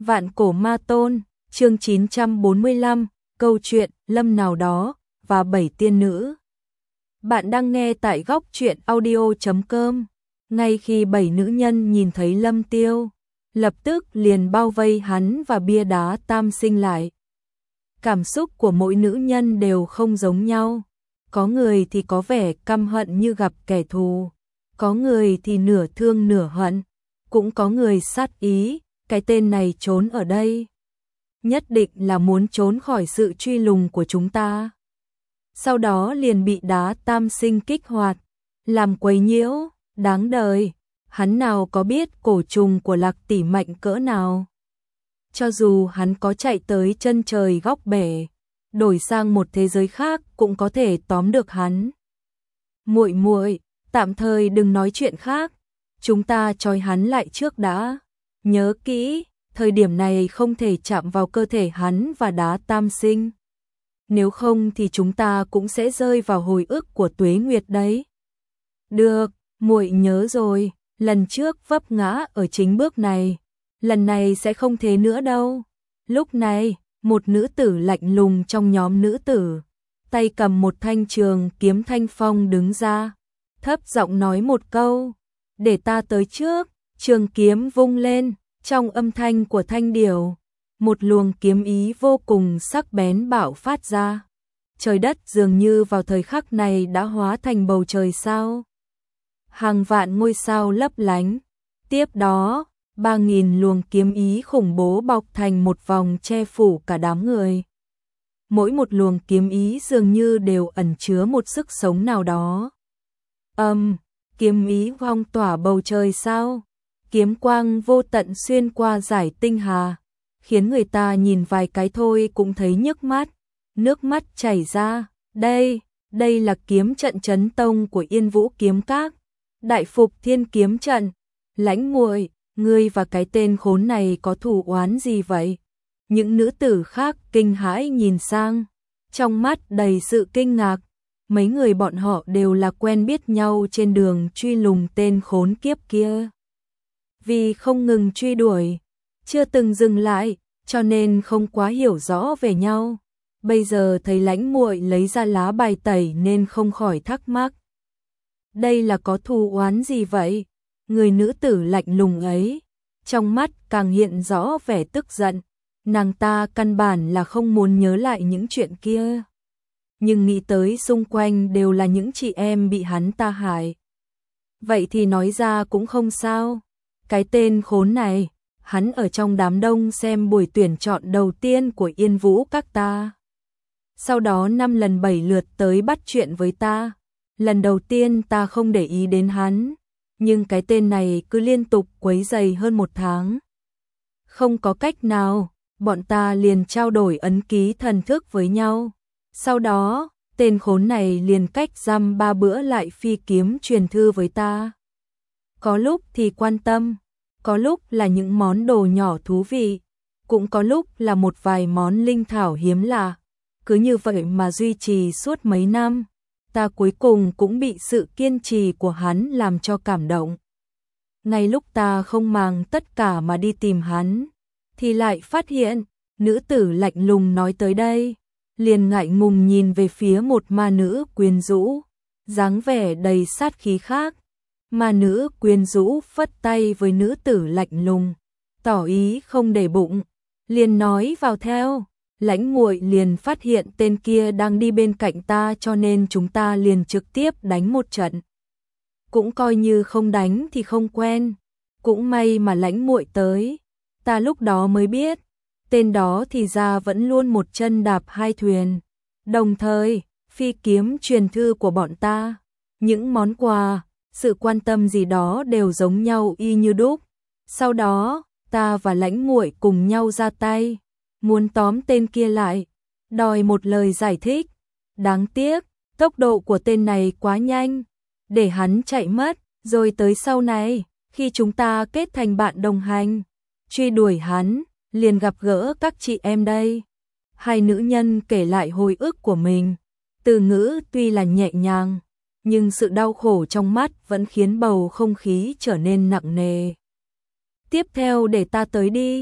Vạn cổ ma tôn, chương 945, câu chuyện Lâm nào đó và 7 tiên nữ. Bạn đang nghe tại góc truyện audio.com. Ngay khi 7 nữ nhân nhìn thấy Lâm Tiêu, lập tức liền bao vây hắn và bia đá tam sinh lại. Cảm xúc của mỗi nữ nhân đều không giống nhau. Có người thì có vẻ căm hận như gặp kẻ thù, có người thì nửa thương nửa hận, cũng có người sát ý, cái tên này trốn ở đây, nhất định là muốn trốn khỏi sự truy lùng của chúng ta. Sau đó liền bị đá tam sinh kích hoạt, làm quấy nhiễu, đáng đời, hắn nào có biết cổ trùng của Lạc tỷ mạnh cỡ nào. Cho dù hắn có chạy tới chân trời góc bể, đổi sang một thế giới khác cũng có thể tóm được hắn. Muội muội, tạm thời đừng nói chuyện khác, chúng ta trói hắn lại trước đã. Nhớ kỹ, thời điểm này không thể chạm vào cơ thể hắn và đá tam sinh. Nếu không thì chúng ta cũng sẽ rơi vào hồi ức của Tuế Nguyệt đấy. Được, muội nhớ rồi, lần trước vấp ngã ở chính bước này, lần này sẽ không thế nữa đâu. Lúc này, một nữ tử lạnh lùng trong nhóm nữ tử, tay cầm một thanh trường kiếm thanh phong đứng ra, thấp giọng nói một câu, để ta tới trước. Trường kiếm vung lên, trong âm thanh của thanh điểu, một luồng kiếm ý vô cùng sắc bén bạo phát ra. Trời đất dường như vào thời khắc này đã hóa thành bầu trời sao. Hàng vạn ngôi sao lấp lánh. Tiếp đó, 3.000 luồng kiếm ý khủng bố bọc thành một vòng che phủ cả đám người. Mỗi một luồng kiếm ý dường như đều ẩn chứa một sức sống nào đó. Kiếm ý phong tỏa bầu trời sao. Kiếm quang vô tận xuyên qua dải tinh hà, khiến người ta nhìn vài cái thôi cũng thấy nhức mắt, nước mắt chảy ra. Đây là kiếm trận chấn tông của Yên Vũ Kiếm Các, Đại Phục Thiên Kiếm Trận. Lãnh muội, ngươi và cái tên khốn này có thù oán gì vậy? Những nữ tử khác kinh hãi nhìn sang, trong mắt đầy sự kinh ngạc. Mấy người bọn họ đều là quen biết nhau trên đường truy lùng tên khốn kiếp kia. Vì không ngừng truy đuổi, chưa từng dừng lại, cho nên không quá hiểu rõ về nhau. Bây giờ thấy lãnh muội lấy ra lá bài tẩy nên không khỏi thắc mắc. Đây là có thù oán gì vậy? Người nữ tử lạnh lùng ấy, trong mắt càng hiện rõ vẻ tức giận. Nàng ta căn bản là không muốn nhớ lại những chuyện kia. Nhưng nghĩ tới xung quanh đều là những chị em bị hắn ta hại. Vậy thì nói ra cũng không sao. Cái tên khốn này, hắn ở trong đám đông xem buổi tuyển chọn đầu tiên của Yên Vũ Các ta. Sau đó 5 lần 7 lượt tới bắt chuyện với ta. Lần đầu tiên ta không để ý đến hắn, nhưng cái tên này cứ liên tục quấy rầy hơn 1 tháng. Không có cách nào, bọn ta liền trao đổi ấn ký thần thức với nhau. Sau đó, tên khốn này liền cách dăm 3 bữa lại phi kiếm truyền thư với ta. Có lúc thì quan tâm, có lúc là những món đồ nhỏ thú vị, cũng có lúc là một vài món linh thảo hiếm lạ. Cứ như vậy mà duy trì suốt mấy năm, ta cuối cùng cũng bị sự kiên trì của hắn làm cho cảm động. Ngay lúc ta không màng tất cả mà đi tìm hắn, thì lại phát hiện, nữ tử lạnh lùng nói tới đây, liền ngại ngùng nhìn về phía một ma nữ quyến rũ, dáng vẻ đầy sát khí khác. Ma nữ quyến rũ phất tay với nữ tử lạnh lùng, tỏ ý không để bụng, liền nói vào theo. Lãnh muội liền phát hiện tên kia đang đi bên cạnh ta cho nên chúng ta liền trực tiếp đánh một trận. Cũng coi như không đánh thì không quen, cũng may mà lãnh muội tới, ta lúc đó mới biết, tên đó thì ra vẫn luôn một chân đạp hai thuyền. Đồng thời, phi kiếm truyền thư của bọn ta, những món quà, sự quan tâm gì đó đều giống nhau y như đúc. Sau đó, ta và lãnh muội cùng nhau ra tay, muốn tóm tên kia lại, đòi một lời giải thích. Đáng tiếc, tốc độ của tên này quá nhanh, để hắn chạy mất, rồi tới sau này, khi chúng ta kết thành bạn đồng hành, truy đuổi hắn, liền gặp gỡ các chị em đây. Hai nữ nhân kể lại hồi ức của mình, từ ngữ tuy là nhẹ nhàng, nhưng sự đau khổ trong mắt vẫn khiến bầu không khí trở nên nặng nề. Tiếp theo để ta tới đi.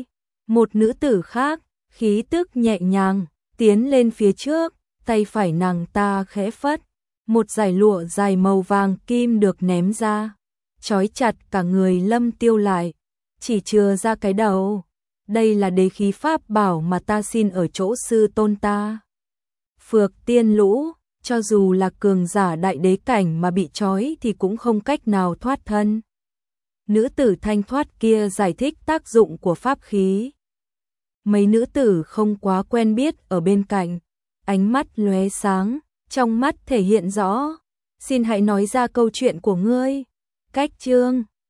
Một nữ tử khác, khí tức nhẹ nhàng, tiến lên phía trước, tay phải nàng ta khẽ phất, một dải lụa dài màu vàng kim được ném ra, trói chặt cả người Lâm Tiêu lại, chỉ chừa ra cái đầu. Đây là đế khí pháp bảo mà ta xin ở chỗ sư tôn ta. Phược Tiên Lũ, cho dù là cường giả đại đế cảnh mà bị trói thì cũng không cách nào thoát thân. Nữ tử thanh thoát kia giải thích tác dụng của pháp khí. Mấy nữ tử không quá quen biết ở bên cạnh, ánh mắt lóe sáng, trong mắt thể hiện rõ. Xin hãy nói ra câu chuyện của ngươi. Cách chương